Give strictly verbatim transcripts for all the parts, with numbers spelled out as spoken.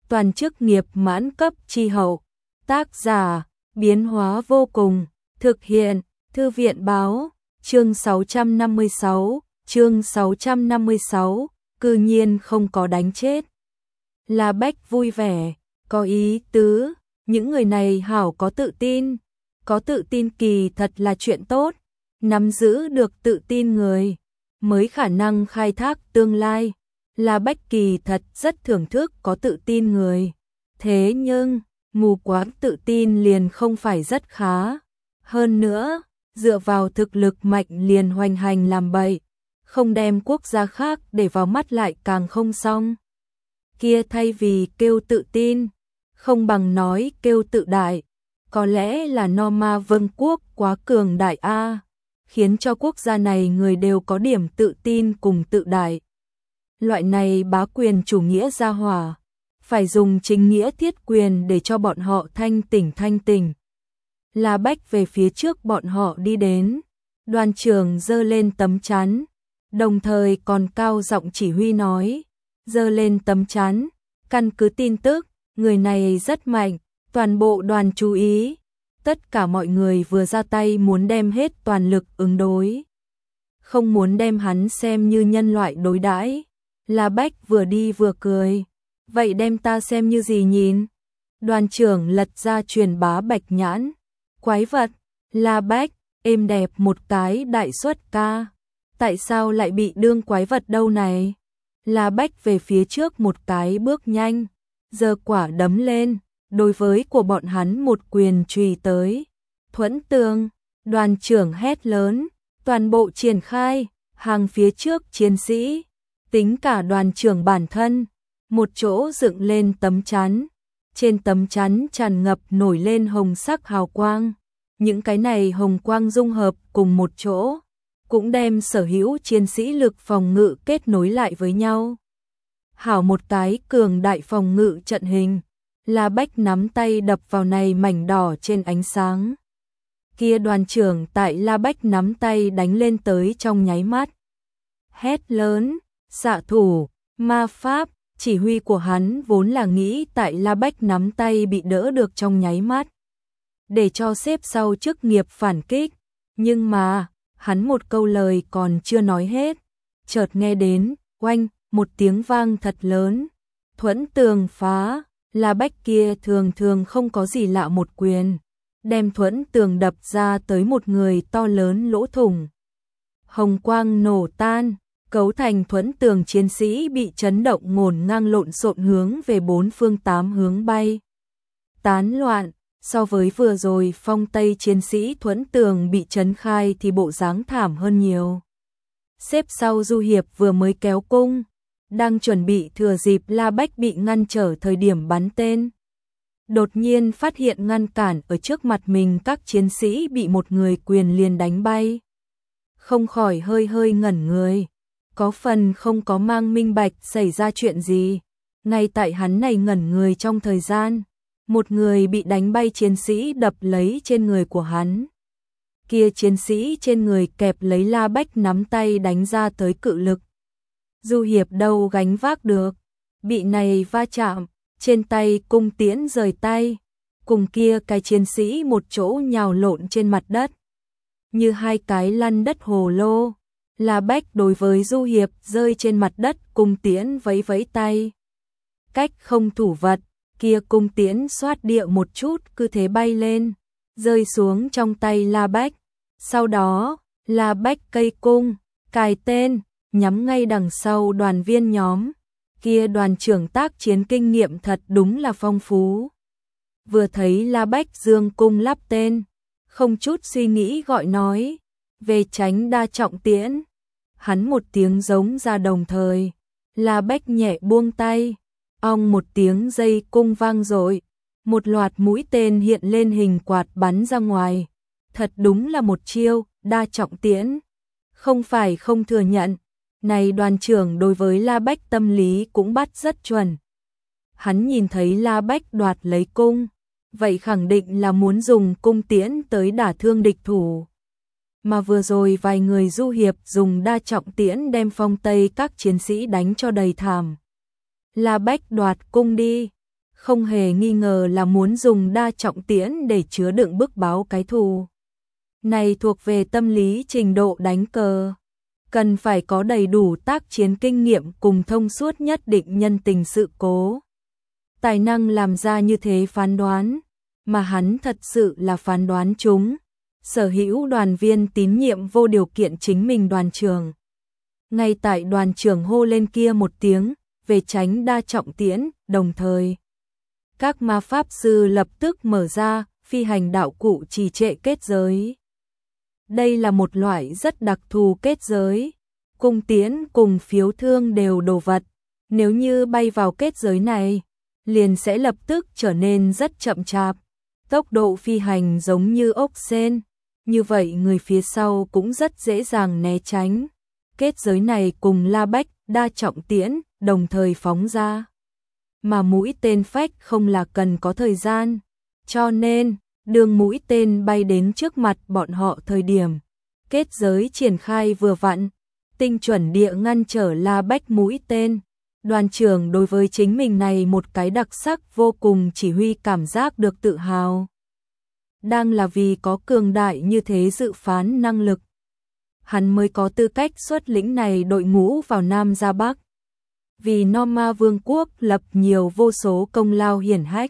toàn chức nghiệp mãn cấp chi hậu. Tác giả, biến hóa vô cùng, thực hiện, Thư viện báo, chương sáu trăm năm mươi sáu, chương sáu trăm năm mươi sáu, cư nhiên không có đánh chết. La Bách vui vẻ, có ý tứ, những người này hảo có tự tin, có tự tin kỳ thật là chuyện tốt, nắm giữ được tự tin người, mới khả năng khai thác tương lai. La Bách kỳ thật rất thưởng thức có tự tin người, thế nhưng, mù quáng tự tin liền không phải rất khá. Hơn nữa, dựa vào thực lực mạnh liền hoành hành làm bậy, không đem quốc gia khác để vào mắt lại càng không xong. Kia thay vì kêu tự tin, không bằng nói kêu tự đại, có lẽ là Norma Vương quốc quá cường đại a, khiến cho quốc gia này người đều có điểm tự tin cùng tự đại. Loại này bá quyền chủ nghĩa gia hỏa, phải dùng chính nghĩa thiết quyền để cho bọn họ thanh tỉnh thanh tỉnh. La Bách về phía trước bọn họ đi đến, đoàn trưởng giơ lên tấm chắn, đồng thời còn cao giọng chỉ huy nói, giơ lên tấm chắn, căn cứ tin tức, người này rất mạnh, toàn bộ đoàn chú ý, tất cả mọi người vừa ra tay muốn đem hết toàn lực ứng đối, không muốn đem hắn xem như nhân loại đối đãi. La Bách vừa đi vừa cười, vậy đem ta xem như gì nhìn? Đoàn trưởng lật ra truyền bá bạch nhãn, quái vật, La Bách, êm đẹp một cái đại xuất ca, tại sao lại bị đương quái vật đâu này? La Bách về phía trước một cái bước nhanh, giơ quả đấm lên, đối với của bọn hắn một quyền chùy tới. Thuẫn tường, đoàn trưởng hét lớn, toàn bộ triển khai, hàng phía trước chiến sĩ, tính cả đoàn trưởng bản thân, một chỗ dựng lên tấm chắn, trên tấm chắn tràn ngập nổi lên hồng sắc hào quang, những cái này hồng quang dung hợp cùng một chỗ, cũng đem sở hữu chiến sĩ lực phòng ngự kết nối lại với nhau. Hảo một cái cường đại phòng ngự trận hình, La Bách nắm tay đập vào này mảnh đỏ trên ánh sáng. Kia đoàn trưởng tại La Bách nắm tay đánh lên tới trong nháy mắt. Hét lớn, xạ thủ, ma pháp, chỉ huy của hắn vốn là nghĩ tại La Bách nắm tay bị đỡ được trong nháy mắt, để cho xếp sau chức nghiệp phản kích, nhưng mà, hắn một câu lời còn chưa nói hết, chợt nghe đến, oanh, một tiếng vang thật lớn, thuẫn tường phá, La Bách kia thường thường không có gì lạ một quyền, đem thuẫn tường đập ra tới một người to lớn lỗ thủng. Hồng quang nổ tan, cấu thành thuẫn tường chiến sĩ bị chấn động ngổn ngang lộn xộn hướng về bốn phương tám hướng bay. Tán loạn, so với vừa rồi phong tây chiến sĩ thuẫn tường bị chấn khai thì bộ dáng thảm hơn nhiều. Xếp sau Du Hiệp vừa mới kéo cung, đang chuẩn bị thừa dịp La Bách bị ngăn trở thời điểm bắn tên. Đột nhiên phát hiện ngăn cản ở trước mặt mình các chiến sĩ bị một người quyền liền đánh bay. Không khỏi hơi hơi ngẩn người, có phần không có mang minh bạch xảy ra chuyện gì. Ngay tại hắn này ngẩn người trong thời gian, một người bị đánh bay chiến sĩ đập lấy trên người của hắn. Kia chiến sĩ trên người kẹp lấy La Bách nắm tay đánh ra tới cự lực. Du Hiệp đâu gánh vác được, bị này va chạm, trên tay cung tiễn rời tay, cùng kia cái chiến sĩ một chỗ nhào lộn trên mặt đất. Như hai cái lăn đất hồ lô, La Bách đối với Du Hiệp rơi trên mặt đất cung tiễn vẫy vẫy tay. Cách không thủ vật, kia cung tiễn xoát địa một chút cứ thế bay lên, rơi xuống trong tay La Bách. Sau đó, La Bách cây cung, cài tên, nhắm ngay đằng sau đoàn viên nhóm. Kia đoàn trưởng tác chiến kinh nghiệm thật đúng là phong phú. Vừa thấy La Bách dương cung lắp tên, không chút suy nghĩ gọi nói, về tránh đa trọng tiễn. Hắn một tiếng giống ra đồng thời, La Bách nhẹ buông tay, ong một tiếng dây cung vang dội, một loạt mũi tên hiện lên hình quạt bắn ra ngoài. Thật đúng là một chiêu, đa trọng tiễn. Không phải không thừa nhận, này đoàn trưởng đối với La Bách tâm lý cũng bắt rất chuẩn. Hắn nhìn thấy La Bách đoạt lấy cung, vậy khẳng định là muốn dùng cung tiễn tới đả thương địch thủ. Mà vừa rồi vài người Du Hiệp dùng đa trọng tiễn đem phong tây các chiến sĩ đánh cho đầy thảm. La Bách đoạt cung đi, không hề nghi ngờ là muốn dùng đa trọng tiễn để chứa đựng bức báo cái thù. Này thuộc về tâm lý trình độ đánh cờ. Cần phải có đầy đủ tác chiến kinh nghiệm cùng thông suốt nhất định nhân tình sự cố. Tài năng làm ra như thế phán đoán, mà hắn thật sự là phán đoán chúng. Sở hữu đoàn viên tín nhiệm vô điều kiện chính mình đoàn trưởng. Ngay tại đoàn trưởng hô lên kia một tiếng, về tránh đa trọng tiễn, đồng thời. Các ma pháp sư lập tức mở ra, phi hành đạo cụ trì trệ kết giới. Đây là một loại rất đặc thù kết giới. Cung tiễn cùng phiếu thương đều đồ vật. Nếu như bay vào kết giới này, liền sẽ lập tức trở nên rất chậm chạp. Tốc độ phi hành giống như ốc sên. Như vậy người phía sau cũng rất dễ dàng né tránh. Kết giới này cùng La Bách đa trọng tiễn, đồng thời phóng ra. Mà mũi tên phách không là cần có thời gian. Cho nên, đường mũi tên bay đến trước mặt bọn họ thời điểm. Kết giới triển khai vừa vặn, tinh chuẩn địa ngăn trở La Bách mũi tên. Đoàn trưởng đối với chính mình này một cái đặc sắc vô cùng chỉ huy cảm giác được tự hào. Đang là vì có cường đại như thế dự phán năng lực. Hắn mới có tư cách xuất lĩnh này đội ngũ vào Nam ra Bắc. Vì Norma Vương quốc lập nhiều vô số công lao hiển hách.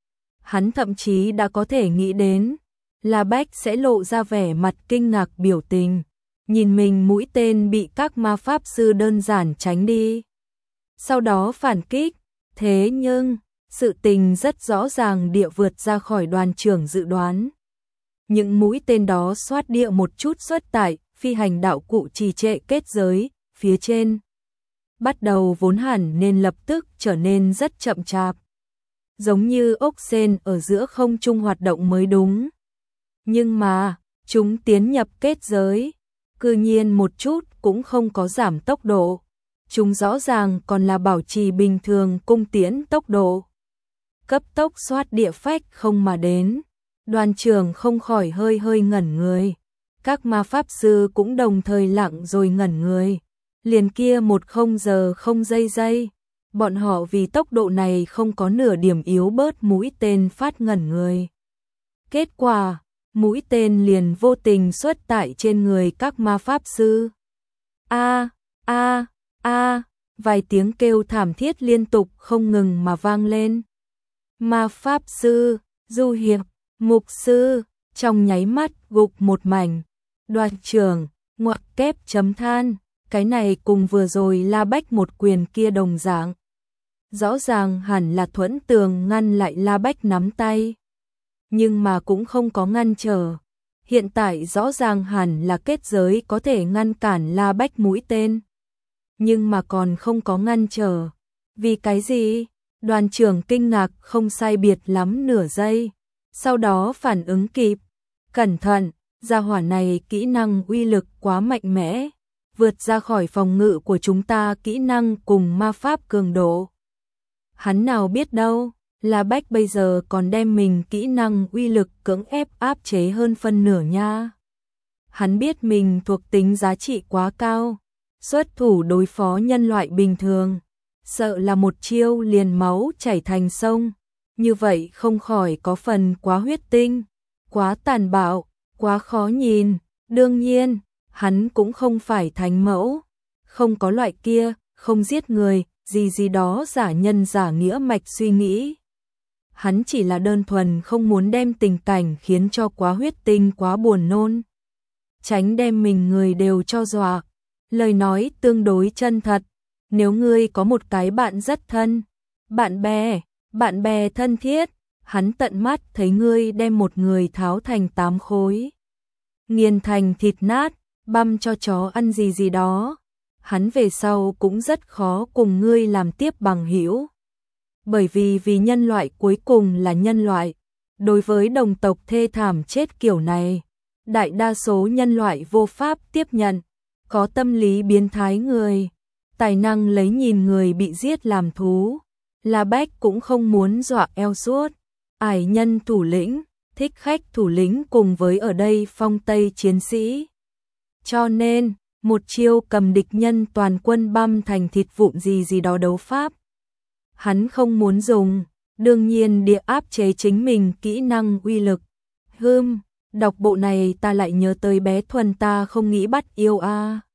Hắn thậm chí đã có thể nghĩ đến, La Bách sẽ lộ ra vẻ mặt kinh ngạc biểu tình. Nhìn mình mũi tên bị các ma pháp sư đơn giản tránh đi. Sau đó phản kích, thế nhưng, sự tình rất rõ ràng địa vượt ra khỏi đoàn trưởng dự đoán. Những mũi tên đó xoát địa một chút xuất tại, phi hành đạo cụ trì trệ kết giới, phía trên. Bắt đầu vốn hẳn nên lập tức trở nên rất chậm chạp. Giống như ốc sên ở giữa không trung hoạt động mới đúng. Nhưng mà, chúng tiến nhập kết giới, cư nhiên một chút cũng không có giảm tốc độ. Chúng rõ ràng còn là bảo trì bình thường cung tiễn tốc độ. Cấp tốc xoát địa phách không mà đến. Đoàn trưởng không khỏi hơi hơi ngẩn người. Các ma pháp sư cũng đồng thời lặng rồi ngẩn người. Liền kia một không giờ không giây giây. Bọn họ vì tốc độ này không có nửa điểm yếu bớt mũi tên phát ngẩn người. Kết quả, mũi tên liền vô tình xuất tại trên người các ma pháp sư. A, a, a, vài tiếng kêu thảm thiết liên tục không ngừng mà vang lên. Ma pháp sư, du hiệp, mục sư, trong nháy mắt gục một mảnh. Đoàn trưởng, ngoặc kép chấm than, cái này cùng vừa rồi La Bách một quyền kia đồng dạng. Rõ ràng hẳn là thuẫn tường ngăn lại La Bách nắm tay. Nhưng mà cũng không có ngăn trở. Hiện tại rõ ràng hẳn là kết giới có thể ngăn cản La Bách mũi tên. Nhưng mà còn không có ngăn trở. Vì cái gì? Đoàn trưởng kinh ngạc không sai biệt lắm nửa giây. Sau đó phản ứng kịp. Cẩn thận, gia hỏa này kỹ năng uy lực quá mạnh mẽ. Vượt ra khỏi phòng ngự của chúng ta kỹ năng cùng ma pháp cường độ. Hắn nào biết đâu, La Bách bây giờ còn đem mình kỹ năng uy lực cưỡng ép áp chế hơn phân nửa nha. Hắn biết mình thuộc tính giá trị quá cao, xuất thủ đối phó nhân loại bình thường, sợ là một chiêu liền máu chảy thành sông, như vậy không khỏi có phần quá huyết tinh, quá tàn bạo, quá khó nhìn. Đương nhiên, hắn cũng không phải thánh mẫu, không có loại kia, không giết người, gì gì đó giả nhân giả nghĩa mạch suy nghĩ. Hắn chỉ là đơn thuần không muốn đem tình cảnh khiến cho quá huyết tinh quá buồn nôn. Tránh đem mình người đều cho dọa. Lời nói tương đối chân thật. Nếu ngươi có một cái bạn rất thân, bạn bè, bạn bè thân thiết, hắn tận mắt thấy ngươi đem một người tháo thành tám khối, nghiền thành thịt nát, băm cho chó ăn gì gì đó. Hắn về sau cũng rất khó cùng ngươi làm tiếp bằng hữu. Bởi vì vì nhân loại cuối cùng là nhân loại. Đối với đồng tộc thê thảm chết kiểu này, đại đa số nhân loại vô pháp tiếp nhận. Có tâm lý biến thái người, tài năng lấy nhìn người bị giết làm thú. La Bách cũng không muốn dọa eo suốt. Ải nhân thủ lĩnh, thích khách thủ lĩnh cùng với ở đây phong tây chiến sĩ. Cho nên, một chiêu cầm địch nhân toàn quân băm thành thịt vụn gì gì đó đấu pháp. Hắn không muốn dùng, đương nhiên địa áp chế chính mình kỹ năng uy lực. Hưm, đọc bộ này ta lại nhớ tới bé Thuần ta không nghĩ bắt yêu a.